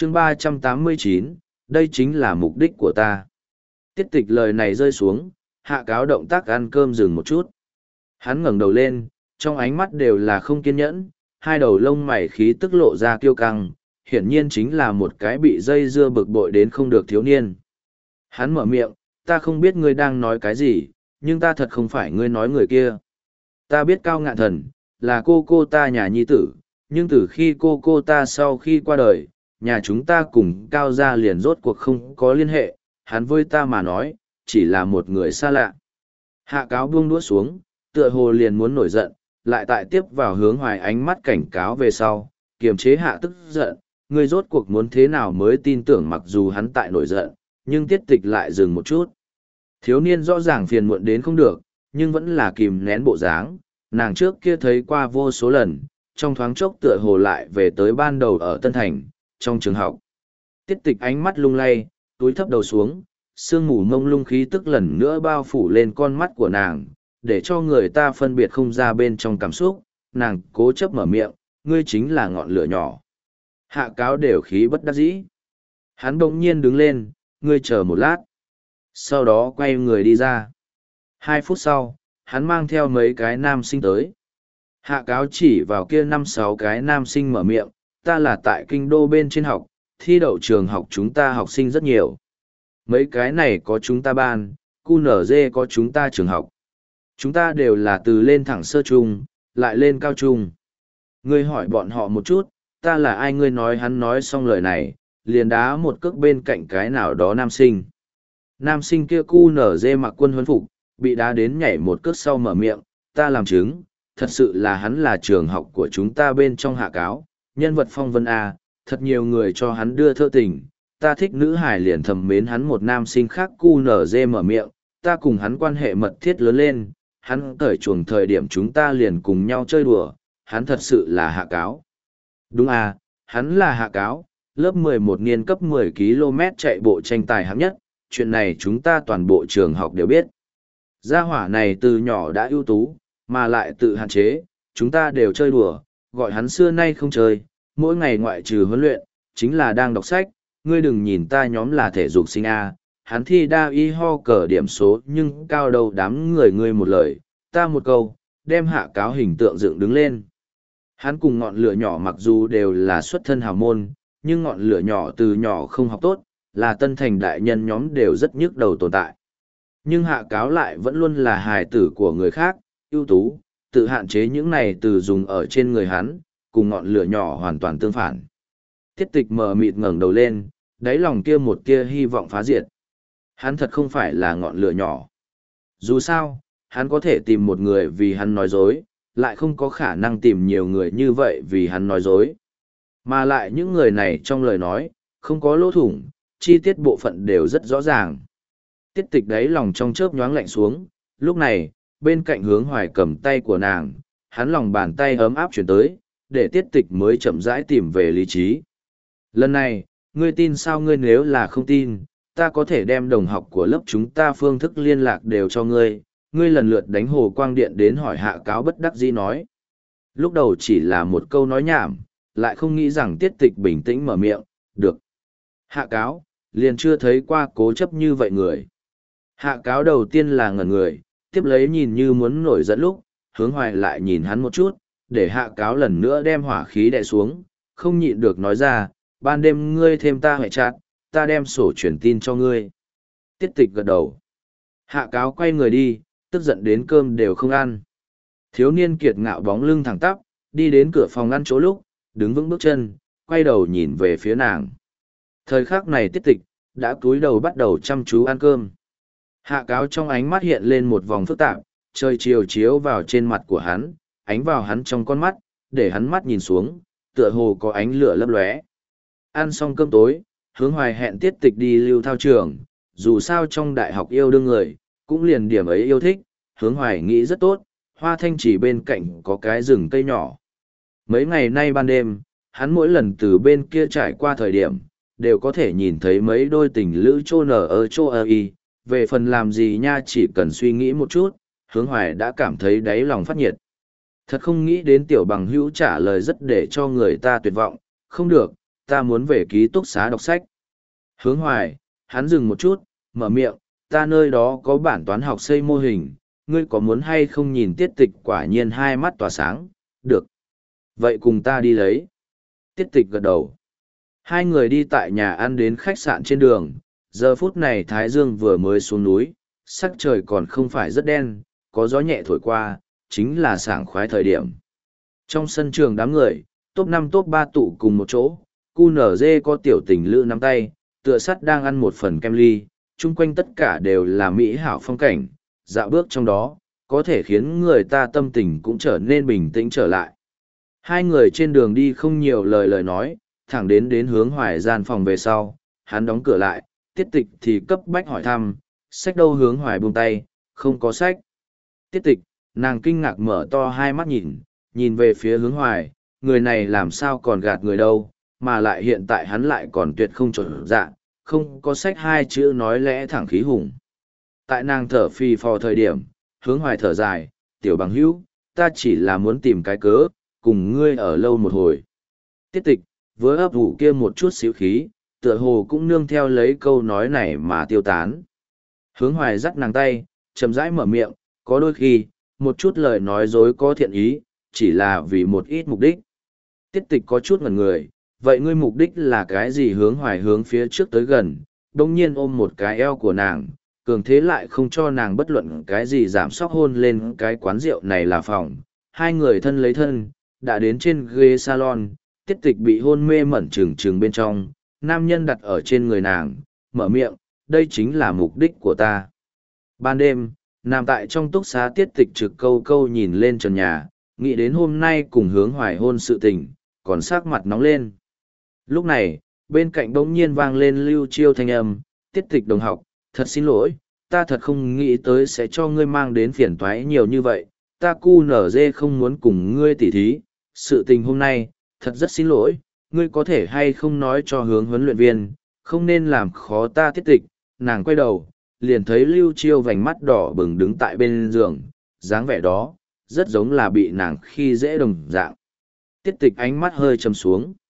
chương 389, đây chính là mục đích của ta. Tiết tịch lời này rơi xuống, hạ cáo động tác ăn cơm dừng một chút. Hắn ngẩng đầu lên, trong ánh mắt đều là không kiên nhẫn, hai đầu lông mày khí tức lộ ra kiêu căng, hiển nhiên chính là một cái bị dây dưa bực bội đến không được thiếu niên. Hắn mở miệng, ta không biết ngươi đang nói cái gì, nhưng ta thật không phải ngươi nói người kia. Ta biết Cao Ngạn Thần, là cô ta nhà nhi tử, nhưng từ khi cô ta sau khi qua đời, nhà chúng ta cùng Cao gia liền rốt cuộc không có liên hệ, hắn với ta mà nói, chỉ là một người xa lạ. Hạ cáo buông đũa xuống, tựa hồ liền muốn nổi giận, lại tại tiếp vào hướng hoài ánh mắt cảnh cáo về sau, kiềm chế hạ tức giận, ngươi rốt cuộc muốn thế nào mới tin tưởng mặc dù hắn tại nổi giận, nhưng tiết tịch lại dừng một chút. Thiếu niên rõ ràng phiền muộn đến không được, nhưng vẫn là kìm nén bộ dáng, nàng trước kia thấy qua vô số lần, trong thoáng chốc tựa hồ lại về tới ban đầu ở Tân Thành, trong trường học. Tiết tịch ánh mắt lung lay, túi thấp đầu xuống, sương mù mông lung khí tức lần nữa bao phủ lên con mắt của nàng, để cho người ta phân biệt không ra bên trong cảm xúc, nàng cố chấp mở miệng, ngươi chính là ngọn lửa nhỏ. Hạ cáo đều khí bất đắc dĩ. Hắn bỗng nhiên đứng lên, ngươi chờ một lát. Sau đó quay người đi ra. 2 phút sau, hắn mang theo mấy cái nam sinh tới. Hạ cáo chỉ vào kia 5-6 cái nam sinh mở miệng, ta là tại kinh đô bên trên học, thi đậu trường học chúng ta học sinh rất nhiều. Mấy cái này có chúng ta ban, QNZ có chúng ta trường học. Chúng ta đều là từ lên thẳng sơ trung, lại lên cao trung. Ngươi hỏi bọn họ một chút, ta là ai? Ngươi nói hắn nói xong lời này, liền đá một cước bên cạnh cái nào đó nam sinh. Nam sinh kia QNZ mặc quân huấn phục, bị đá đến nhảy một cước sau mở miệng, ta làm chứng, thật sự là hắn là trường học của chúng ta bên trong hạ cáo, nhân vật phong vân A, thật nhiều người cho hắn đưa thơ tình, ta thích nữ hải liền thầm mến hắn. Một nam sinh khác QNZ mở miệng, ta cùng hắn quan hệ mật thiết lớn lên, hắn cởi chuồng thời điểm chúng ta liền cùng nhau chơi đùa, hắn thật sự là hạ cáo. Đúng à, hắn là hạ cáo, lớp 11 niên cấp 10 km chạy bộ tranh tài hạng nhất, chuyện này chúng ta toàn bộ trường học đều biết. Gia hỏa này từ nhỏ đã ưu tú, mà lại tự hạn chế, chúng ta đều chơi đùa, gọi hắn xưa nay không chơi, mỗi ngày ngoại trừ huấn luyện, chính là đang đọc sách, ngươi đừng nhìn ta nhóm là thể dục sinh A, hắn thi đa y ho cờ điểm số nhưng cao đầu đám người ngươi một lời, ta một câu, đem hạ cáo hình tượng dựng đứng lên. Hắn cùng ngọn lửa nhỏ mặc dù đều là xuất thân hào môn, nhưng ngọn lửa nhỏ từ nhỏ không học tốt, là Tân Thành đại nhân nhóm đều rất nhức đầu tồn tại. Nhưng hạ cáo lại vẫn luôn là hài tử của người khác, ưu tú, tự hạn chế những này từ dùng ở trên người hắn, cùng ngọn lửa nhỏ hoàn toàn tương phản. Tiết tịch mờ mịt ngẩng đầu lên, đáy lòng kia một tia hy vọng phá diệt. Hắn thật không phải là ngọn lửa nhỏ. Dù sao, hắn có thể tìm một người vì hắn nói dối, lại không có khả năng tìm nhiều người như vậy vì hắn nói dối. Mà lại những người này trong lời nói, không có lỗ thủng, chi tiết bộ phận đều rất rõ ràng. Tiết tịch đáy lòng trong chớp nhoáng lạnh xuống, lúc này, bên cạnh hướng hoài cầm tay của nàng, hắn lòng bàn tay ấm áp chuyển tới, để tiết tịch mới chậm rãi tìm về lý trí. Lần này, ngươi tin sao? Ngươi nếu là không tin, ta có thể đem đồng học của lớp chúng ta phương thức liên lạc đều cho ngươi. Ngươi lần lượt đánh hồ quang điện đến hỏi hạ cáo bất đắc dĩ nói. Lúc đầu chỉ là một câu nói nhảm, lại không nghĩ rằng tiết tịch bình tĩnh mở miệng, được. Hạ cáo, liền chưa thấy qua cố chấp như vậy người. Hạ cáo đầu tiên là ngẩn người, tiếp lấy nhìn như muốn nổi giận lúc, hướng hoài lại nhìn hắn một chút, để hạ cáo lần nữa đem hỏa khí đè xuống, không nhịn được nói ra, ban đêm ngươi thêm ta hệ chặt, ta đem sổ truyền tin cho ngươi. Tiết tịch gật đầu. Hạ cáo quay người đi, tức giận đến cơm đều không ăn. Thiếu niên kiệt ngạo bóng lưng thẳng tắp, đi đến cửa phòng ăn chỗ lúc, đứng vững bước chân, quay đầu nhìn về phía nàng. Thời khắc này tiết tịch, đã cúi đầu bắt đầu chăm chú ăn cơm. Hạ cáo trong ánh mắt hiện lên một vòng phức tạp, trời chiều chiếu vào trên mặt của hắn, ánh vào hắn trong con mắt, để hắn mắt nhìn xuống, tựa hồ có ánh lửa lấp lóe. Ăn xong cơm tối, hướng hoài hẹn tiết tịch đi lưu thao trường, dù sao trong đại học yêu đương người, cũng liền điểm ấy yêu thích, hướng hoài nghĩ rất tốt, hoa thanh chỉ bên cạnh có cái rừng cây nhỏ. Mấy ngày nay ban đêm, hắn mỗi lần từ bên kia trải qua thời điểm, đều có thể nhìn thấy mấy đôi tình lữ chô nở ở chô ơ y, về phần làm gì nha chỉ cần suy nghĩ một chút, hướng hoài đã cảm thấy đáy lòng phát nhiệt. Thật không nghĩ đến tiểu bằng hữu trả lời rất để cho người ta tuyệt vọng, không được, ta muốn về ký túc xá đọc sách. Hướng Hoài, hắn dừng một chút, mở miệng, ta nơi đó có bản toán học xây mô hình, ngươi có muốn hay không nhìn Tiết Tịch quả nhiên hai mắt tỏa sáng, được. Vậy cùng ta đi lấy. Tiết Tịch gật đầu. Hai người đi tại nhà ăn đến khách sạn trên đường, giờ phút này Thái Dương vừa mới xuống núi, sắc trời còn không phải rất đen, có gió nhẹ thổi qua, chính là sảng khoái thời điểm. Trong sân trường đám người, top 5 top 3 tụ cùng một chỗ, QNZ có tiểu tình lữ nắm tay, tựa sắt đang ăn một phần kem ly, chung quanh tất cả đều là mỹ hảo phong cảnh, dạo bước trong đó, có thể khiến người ta tâm tình cũng trở nên bình tĩnh trở lại. Hai người trên đường đi không nhiều lời nói, thẳng đến Hướng Hoài gian phòng về sau, hắn đóng cửa lại, Tiết Tịch thì cấp bách hỏi thăm, sách đâu? Hướng Hoài buông tay, không có sách. Tiết Tịch, nàng kinh ngạc mở to hai mắt nhìn về phía Hướng Hoài, người này làm sao còn gạt người đâu, mà lại hiện tại hắn lại còn tuyệt không trộn dạ, không có sách hai chữ nói lẽ thẳng khí hùng. Tại nàng thở phì phò thời điểm, Hướng Hoài thở dài, tiểu bằng hữu, ta chỉ là muốn tìm cái cớ, cùng ngươi ở lâu một hồi. Tiết Tịch, với ấp ủ kia một chút xíu khí, tựa hồ cũng nương theo lấy câu nói này mà tiêu tán. Hướng Hoài dắt nàng tay, chậm rãi mở miệng, có đôi khi, một chút lời nói dối có thiện ý, chỉ là vì một ít mục đích. Tiết Tịch có chút ngẩn người, vậy ngươi mục đích là cái gì? Hướng Hoài hướng phía trước tới gần, đồng nhiên ôm một cái eo của nàng, cường thế lại không cho nàng bất luận cái gì giảm sóc hôn lên cái quán rượu này là phòng. Hai người thân lấy thân, đã đến trên ghế salon, Tiết Tịch bị hôn mê mẩn trừng bên trong, nam nhân đặt ở trên người nàng, mở miệng, đây chính là mục đích của ta. Ban đêm, nằm tại trong túc xá Tiết Tịch trực câu nhìn lên trần nhà, nghĩ đến hôm nay cùng Hướng Hoài hôn sự tình, còn sắc mặt nóng lên. Lúc này, bên cạnh bỗng nhiên vang lên Lưu Chiêu thanh âm, Tiết Tịch đồng học, thật xin lỗi, ta thật không nghĩ tới sẽ cho ngươi mang đến phiền toái nhiều như vậy, ta QNZ không muốn cùng ngươi tỉ thí, sự tình hôm nay, thật rất xin lỗi, ngươi có thể hay không nói cho Hướng huấn luyện viên, không nên làm khó ta. Tiết Tịch, nàng quay đầu, liền thấy Lưu Chiêu vành mắt đỏ bừng đứng tại bên giường, dáng vẻ đó, rất giống là bị nàng khi dễ đồng dạng. Tiết Tịch ánh mắt hơi trầm xuống.